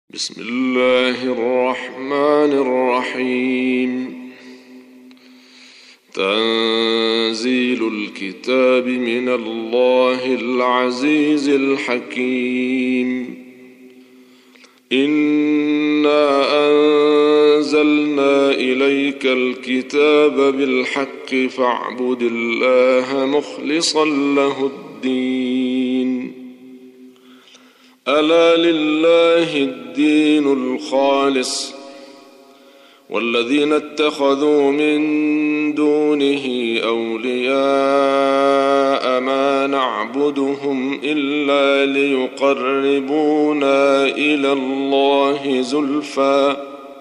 بسم الله الرحمن الرحيم. تنزيل الكتاب من الله العزيز الحكيم. إنا أنزلنا إليك الكتاب بالحق فاعبد الله مخلصا له الدين. ألا لله الدين الخالص والذين اتخذوا من دونه أولياء ما نعبدهم إلا ليقربونا إلى الله زلفى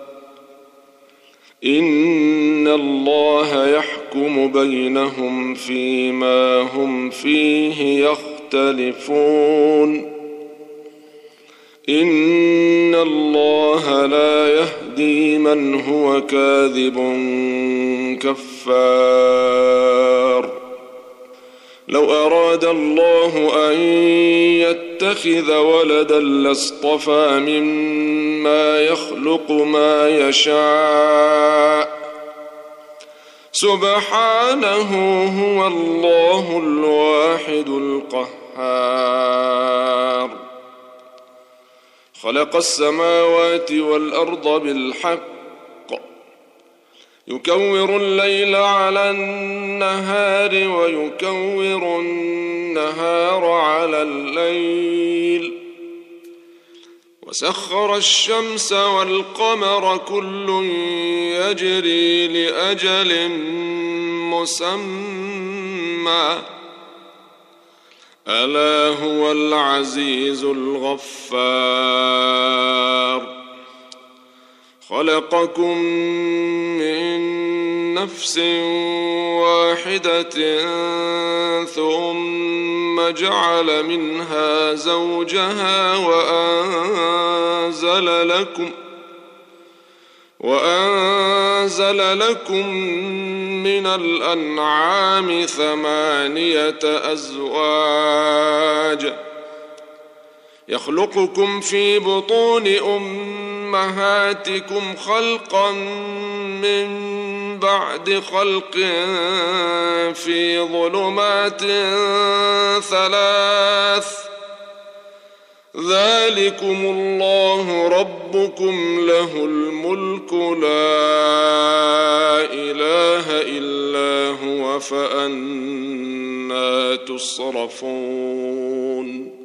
إن الله يحكم بينهم فيما هم فيه يختلفون. إن الله لا يهدي من هو كاذب كفار. لو أراد الله أن يتخذ ولدا لاصطفى مما يخلق ما يشاء سبحانه هو الله الواحد القهار. خلق السماوات والأرض بالحق يكور الليل على النهار ويكور النهار على الليل وسخر الشمس والقمر كل يجري لأجل مسمى ألا هو العزيز الغفار. خلقكم من نفس واحدة ثم جعل منها زوجها وأنزل لكم من الأنعام 8 أزواج يخلقكم في بطون أمهاتكم خلقا من بعد خلق في ظلمات 3 ذلكم الله ربكم له الملك لا إله إلا هو فأنى تصرفون.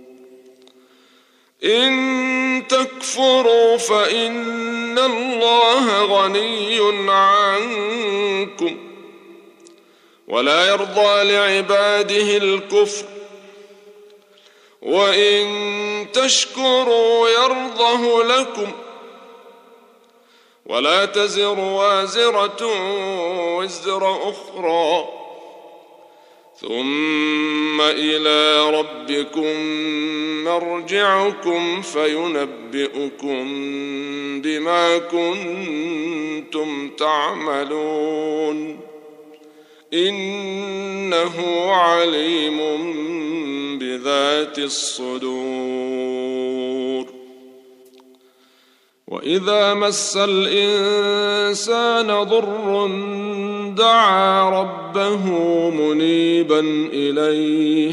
إن تكفروا فإن الله غني عنكم ولا يرضى لعباده الكفر وإن تشكروا يرضه لكم ولا تزر وازرة وزر أخرى ثم إلى ربكم مرجعكم فينبئكم بما كنتم تعملون إنه عليم بذات الصدور. وإذا مس الإنسان ضر دعا ربه منيبا إليه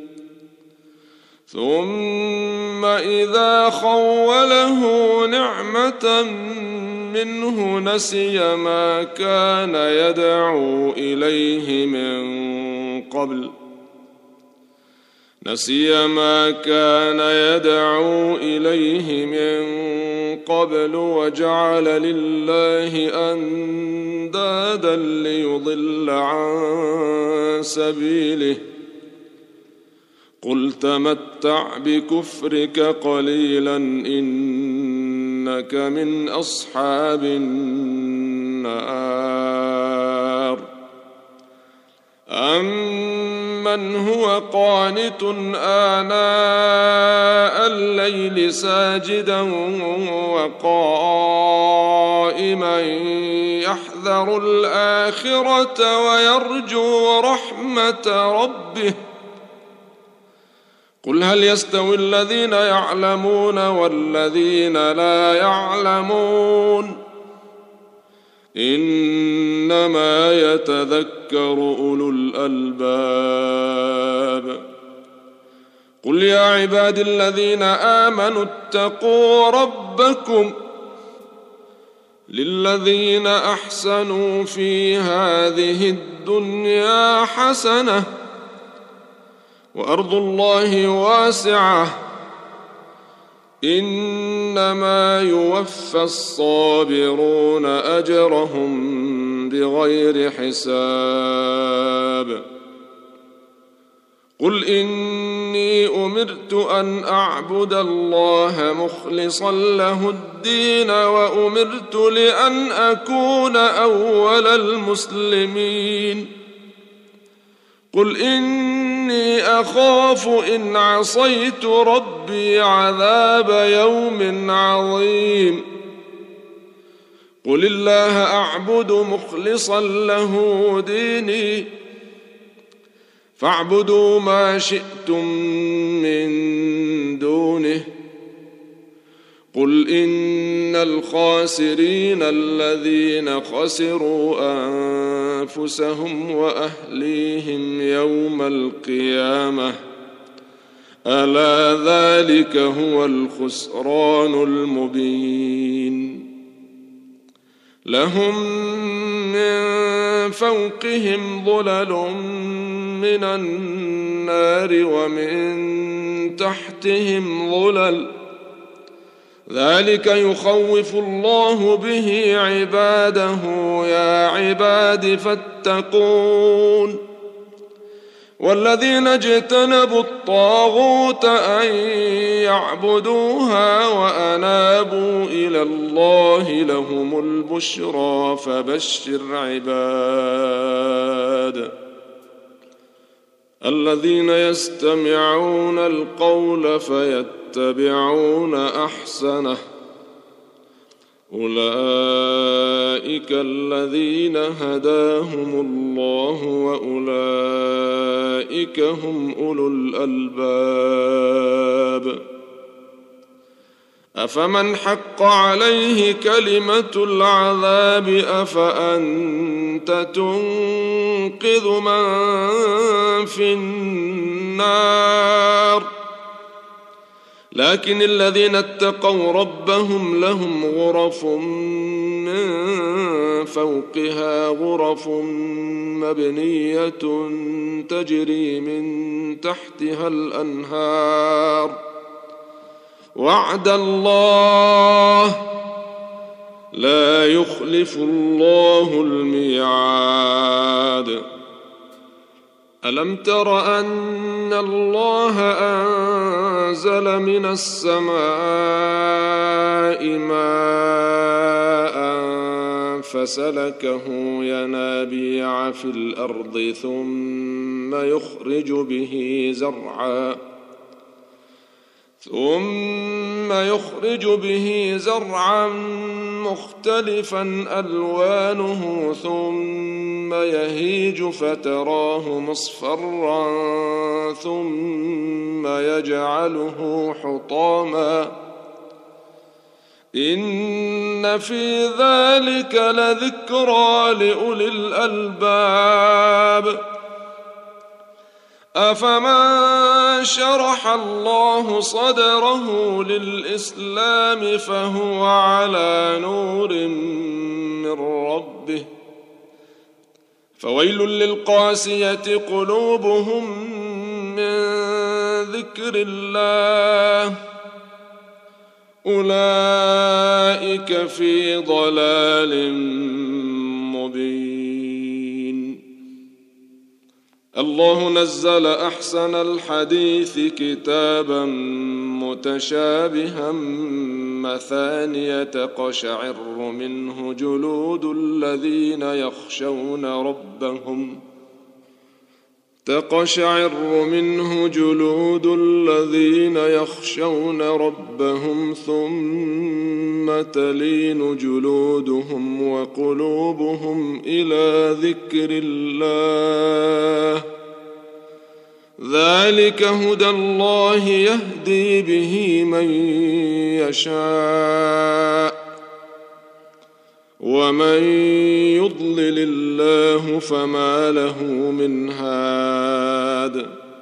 ثم إذا خوله نعمة منه نسي ما كان يدعو إليه من قبل وجعل لله أندادا ليضل عن سبيله قل تمتع بكفرك قليلا إنك من أصحاب النار. أمن هو قانت آناء الليل ساجدا وقائما يحذر الآخرة ويرجو رحمة ربه قل هل يستوي الذين يعلمون والذين لا يعلمون إنما يتذكر أولو الألباب قل يا عبادي الذين آمنوا اتقوا ربكم للذين أحسنوا في هذه الدنيا حسنة وأرض الله واسعة إنما يوفى الصابرون أجرهم بغير حساب قل إني أمرت أن أعبد الله مخلصا له الدين وأمرت لأن أكون أول المسلمين قل إني أخاف إن عصيت ربي عذاب يوم عظيم قل الله أعبد مخلصا له ديني فاعبدوا ما شئتم من دونه قل إن الخاسرين الذين خسروا أنفسهم وأهليهم يوم القيامة ألا ذلك هو الخسران المبين لهم من فوقهم ظلل من النار ومن تحتهم ظلل ذلك يخوف الله به عباده يا عباد فاتقون والذين اجتنبوا الطاغوت أن يعبدوها وأنابوا إلى الله لهم البشرى فبشر عباد الذين يستمعون القول فيتبعون أحسنه أولئك الذين هداهم الله وأولئك هم أولو الألباب أفمن حق عليه كلمة العذاب أفأنت تنقذ من في النار لكن الذين اتقوا ربهم لهم غرف من فوقها غرف مبنية تجري من تحتها الأنهار وعد الله لا يخلف الله الميعاد ألم تر أن الله أنزل من السماء ماء فسلكه ينابيع في الأرض ثم يخرج به زرعا مختلفا ألوانه ثم يهيج فتراه مصفرا ثم يجعله حطاما إن في ذلك لذكرى لأولي الألباب أفمن شرح الله صدره للإسلام فهو على نور من ربه فويل للقاسية قلوبهم من ذكر الله أولئك في ضلال مبين الله نزل أحسن الحديث كتابا متشابها مثانية تقشعر منه جلود الذين يخشون ربهم ثم تلين جلودهم وقلوبهم إلى ذكر الله ذلك هدى الله يهدي به من يشاء ومن يضلل الله فما له من هاد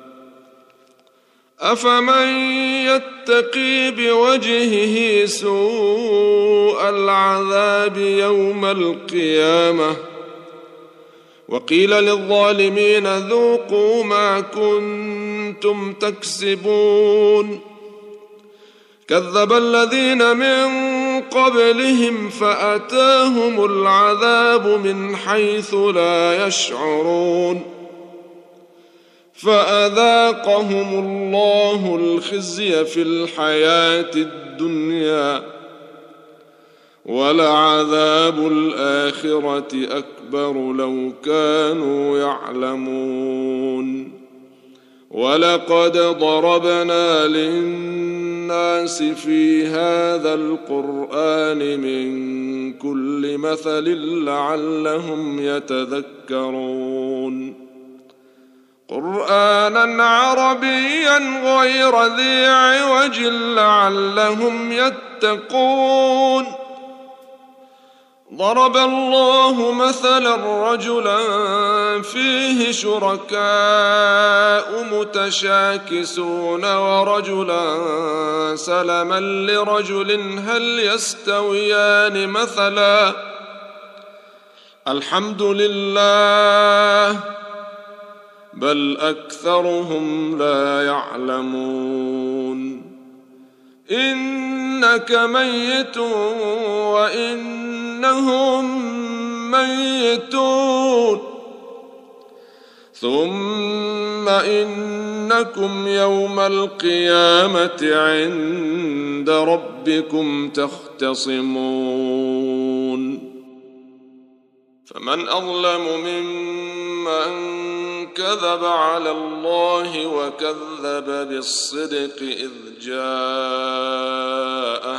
أفمن يتقي بوجهه سوء العذاب يوم القيامة وقيل للظالمين ذوقوا ما كنتم تكسبون كذب الذين من قبلهم فأتاهم العذاب من حيث لا يشعرون فأذاقهم الله الخزي في الحياة الدنيا ولعذاب الآخرة أكبر لو كانوا يعلمون ولقد ضربنا للناس في هذا القرآن من كل مثل لعلهم يتذكرون قرآنا عربيا غير ذي عوج لعلهم يتقون ضرب الله مثلا رجلا فيه شركاء متشاكسون ورجلا سلما لرجل هل يستويان مثلا الحمد لله بل أكثرهم لا يعلمون إنك ميت وإنهم ميتون ثم إنكم يوم القيامة عند ربكم تختصمون فمن أظلم ممن كذب على الله وكذب بالصدق إذ جاءه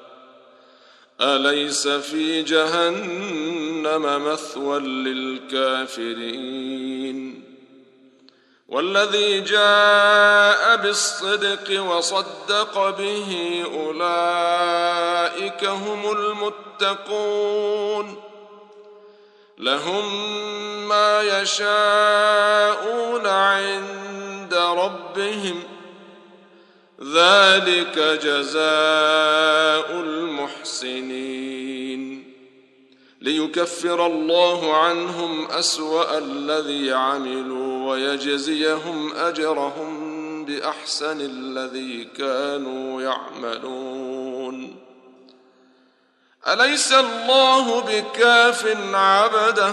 أليس في جهنم مثوى للكافرين والذي جاء بالصدق وصدق به أولئك هم المتقون لهم ما يشاءون عند ربهم ذلك جزاء المحسنين ليكفر الله عنهم أسوأ الذي عملوا ويجزيهم أجرهم بأحسن الذي كانوا يعملون أليس الله بكاف عبده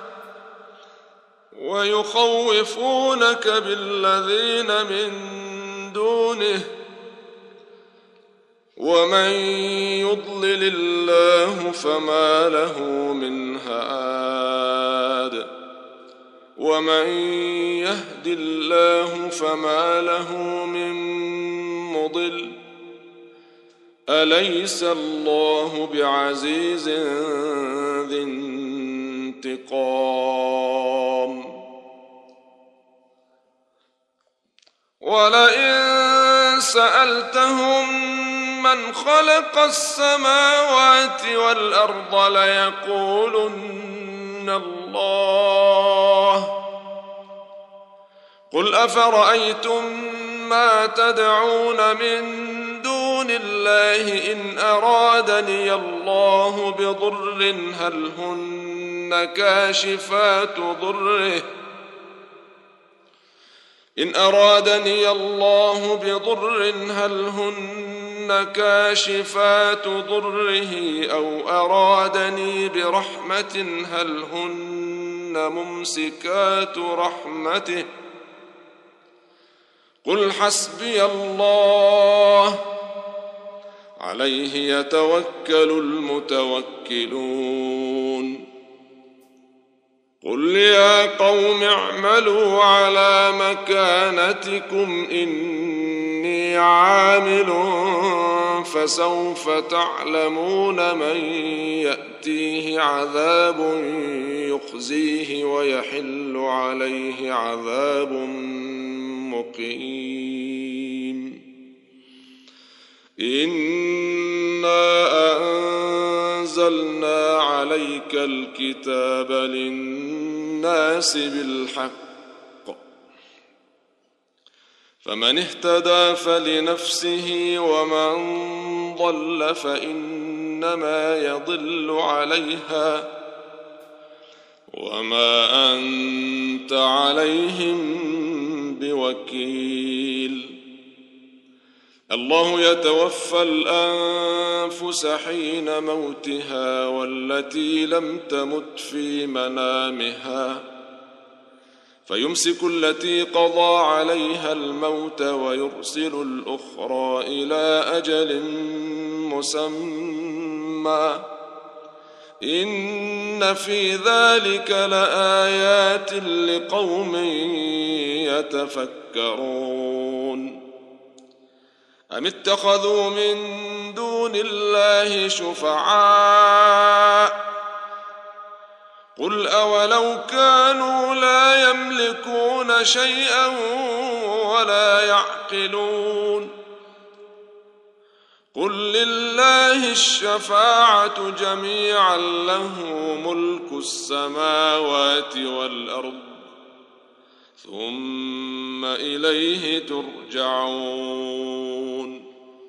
ويخوفونك بالذين من دونه ومن يضلل الله فما له من هاد ومن يهد الله فما له من مضل أليس الله بعزيز ذي انتقام ولئن سألتهم من خلق السماوات والأرض ليقولن الله قل أفرأيتم ما تدعون من دون الله إن أرادني الله بضر هل هن كاشفات ضره إن أرادني الله بضر هل هن كاشفات ضره أو أرادني برحمة هل هن ممسكات رحمته قل حسبي الله عليه يتوكل المتوكلون قل يا قوم اعملوا على مكانتكم إني عامل فسوف تعلمون من يأتيه عذاب يخزيه ويحل عليه عذاب مقيم إنا أنزلنا عليك الكتاب للناس بالحق فمن اهتدى فلنفسه ومن ضل فإنما يضل عليها وما أنت عليهم بوكيل الله يتوفى الأنفس حين موتها والتي لم تمت في منامها فيمسك التي قضى عليها الموت ويرسل الأخرى إلى أجل مسمى إن في ذلك لآيات لقوم يتفكرون أم اتخذوا من دون الله شفعاء قل أولو كانوا لا يملكون شيئا ولا يعقلون قل لله الشفاعة جميعا له ملك السماوات والأرض ثم إليه ترجعون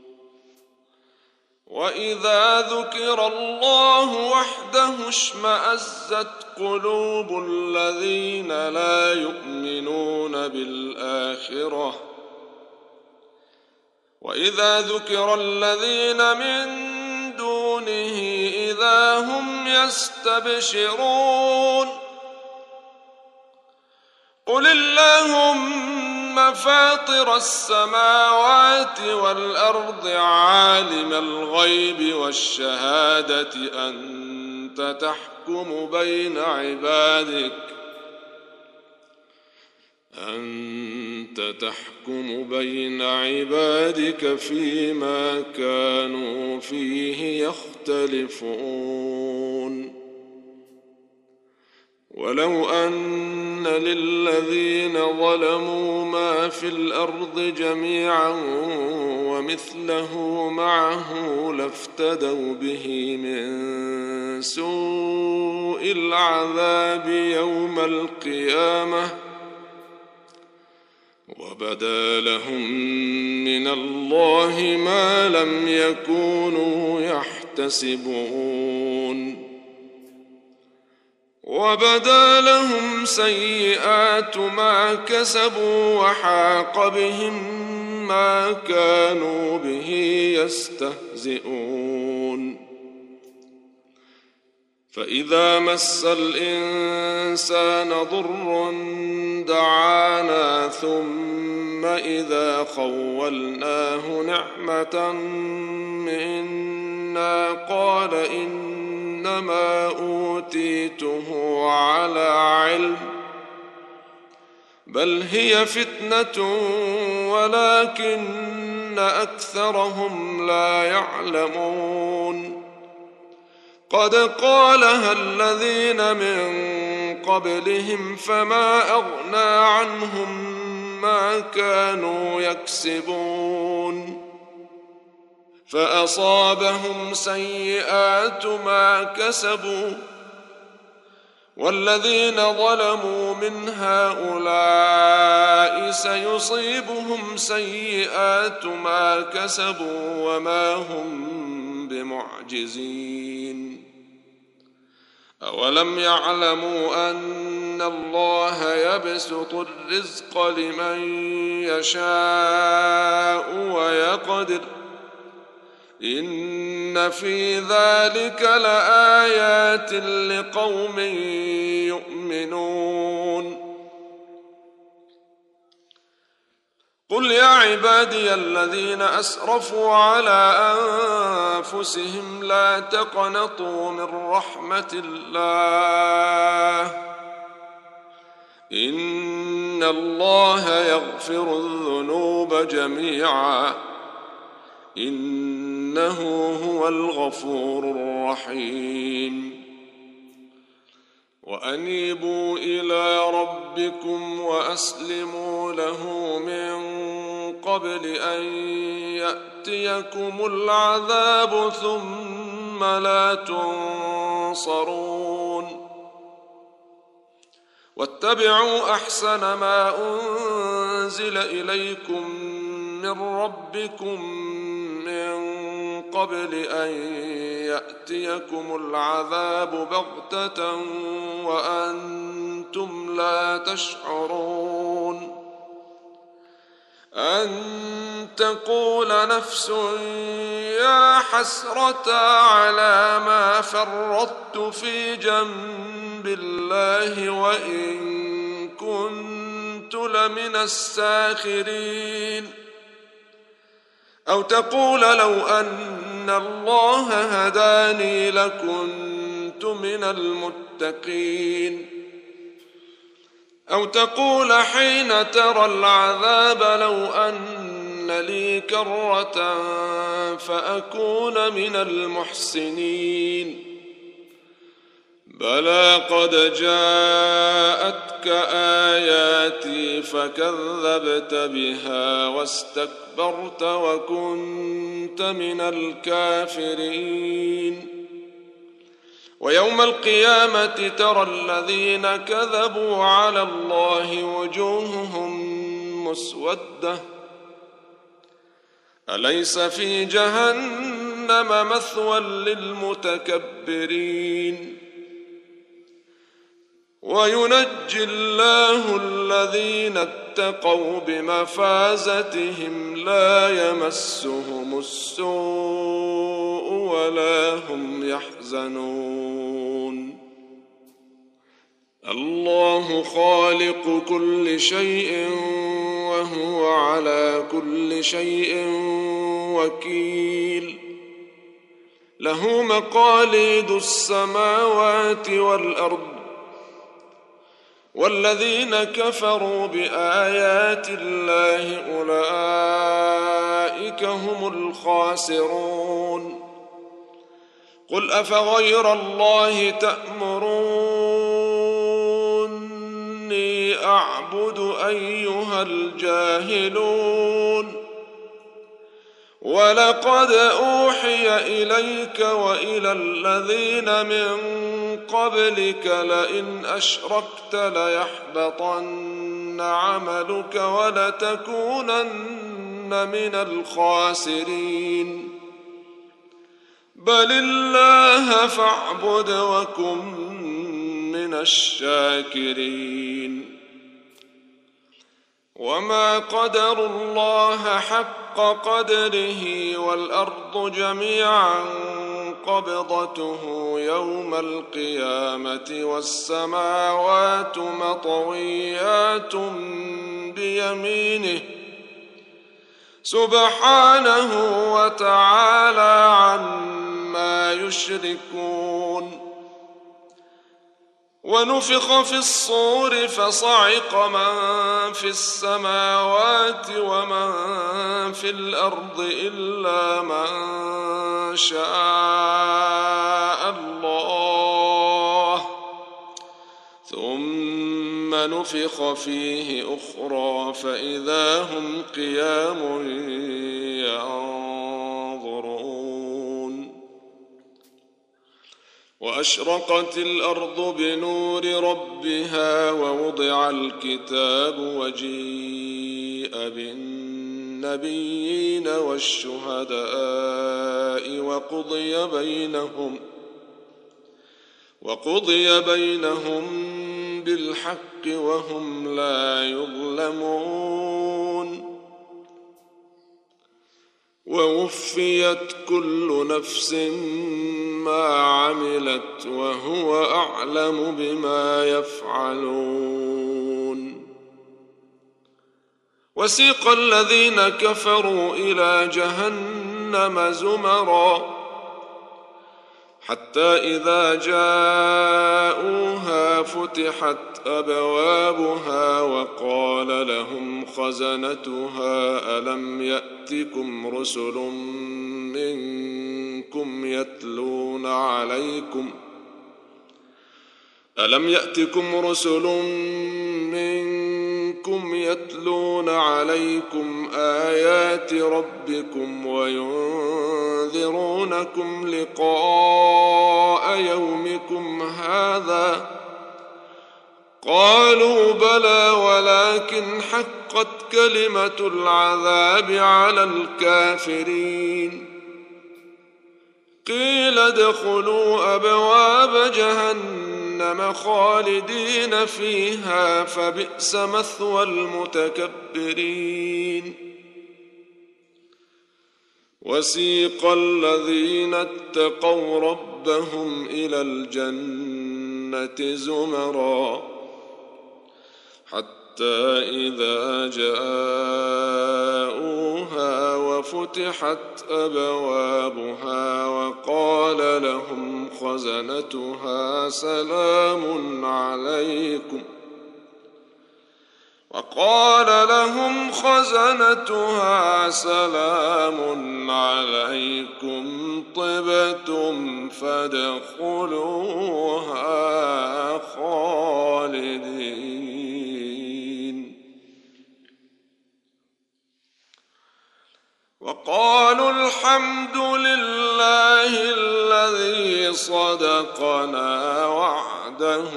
وإذا ذكر الله وحده اشمأزت قلوب الذين لا يؤمنون بالآخرة وإذا ذكر الذين من دونه إذا هم يستبشرون قل اللهم فاطر السماوات والأرض عالم الغيب والشهادة أنت تحكم بين عبادك فيما كانوا فيه يختلفون ولو أن للذين ظلموا ما في الأرض جميعا ومثله معه لافتدوا به من سوء العذاب يوم القيامة وبدا لهم من الله ما لم يكونوا يحتسبون وبدا لهم سيئات ما كسبوا وحاق بهم ما كانوا به يستهزئون فإذا مس الإنسان ضر دعانا ثم إذا خولناه نعمة منا قال إنما أوتيته على علم بل هي فتنة ولكن أكثرهم لا يعلمون قد قالها الذين من قبلهم فما أغنى عنهم ما كانوا يكسبون فأصابهم سيئات ما كسبوا والذين ظلموا من هؤلاء سيصيبهم سيئات ما كسبوا وما هم بمعجزين أولم يعلموا أن الله يبسط الرزق لمن يشاء ويقدر إن في ذلك لآيات لقوم يؤمنون قل يا عبادي الذين أسرفوا على أنفسهم لا تقنطوا من رحمة الله إن الله يغفر الذنوب جميعا إنه هو الغفور الرحيم وأنيبوا إلى ربكم وأسلموا له من قبل أن يأتيكم العذاب ثم لا تنصرون واتبعوا أحسن ما أنزل إليكم من ربكم من قبل أن يأتيكم العذاب بغتة وأنتم لا تشعرون أن تقول نفس يا حسرة على ما فرطت في جنب الله وإن كنت لمن الساخرين أو تقول لو أن الله هداني لكنت من المتقين أو تقول حين ترى العذاب لو أن لي كرة فأكون من المحسنين بلى قد جاءتك آياتي فكذبت بها واستكبرت وكنت من الكافرين ويوم القيامة ترى الذين كذبوا على الله وجوههم مسودة أليس في جهنم مثوى للمتكبرين وينجي الله الذين اتقوا بمفازتهم لا يمسهم السوء ولا هم يحزنون الله خالق كل شيء وهو على كل شيء وكيل له مقاليد السماوات والأرض والذين كفروا بآيات الله أولئك هم الخاسرون قل أفغير الله تأمروني أعبد أيها الجاهلون ولقد أوحي إليك وإلى الذين من قبلك لئن أشركت ليحبطن عملك ولتكونن من الخاسرين بل الله فاعبد وكن من الشاكرين وما قدروا الله حق قدره والأرض جميعا قبضته يوم القيامة والسماوات مطويات بيمينه سبحانه وتعالى عما يشركون ونفخ في الصور فصعق من في السماوات ومن في الأرض إلا من شاء الله ثم نفخ فيه أخرى فإذا هم قيام ينظرون وأشرقت الأرض بنور ربها ووضع الكتاب وجيء بالنبيين والشهداء وقضي بينهم بالحق وهم لا يظلمون ووفيت كل نفس ما عملت وهو أعلم بما يفعلون وسيق الذين كفروا إلى جهنم زمرا حتى إذا جاءوها فتحت أبوابها وقال لهم خزنتها ألم يأتكم رسل منكم ألم يأتكم رسل منكم يتلون عليكم آيات ربكم وينذرونكم لقاء يومكم هذا؟ قالوا بلى ولكن حقت كلمة العذاب على الكافرين. قيل ادخلوا أبواب جهنم خالدين فيها فبئس مثوى المتكبرين. وسيق الذين اتقوا ربهم إلى الجنة زمرا حتى إذا جاءوها وفتحت أبوابها وقال لهم خزنتها سلام عليكم طبتم فادخلوها خالدين. وقالوا الحمد لله الذي صدقنا وعده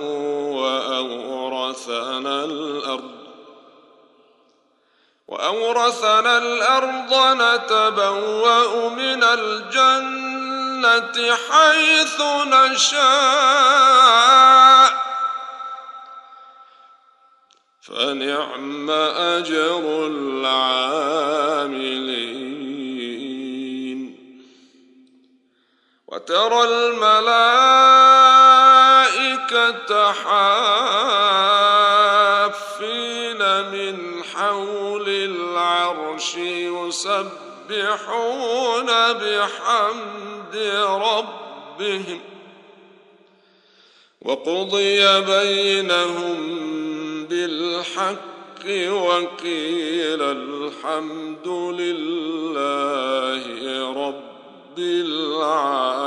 وأورثنا الأرض نتبوأ من الجنة حيث نشاء فنعم أجر العاملين. وترى الملائكة حافين من حول العرش يسبحون بحمد ربهم وقضي بينهم بالحق وقيل الحمد لله رب العالمين.